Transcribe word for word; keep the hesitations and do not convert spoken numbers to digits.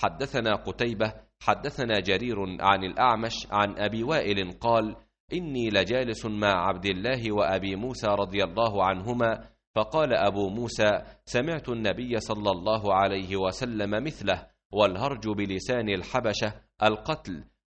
حدثنا قتيبة حدثنا جرير عن الأعمش عن أبي وائل قال: إني لجالس مع عبد الله وأبي موسى رضي الله عنهما، فقال أبو موسى: سمعت النبي صلى الله عليه وسلم مثله، والهرج بلسان الحبشة القتل،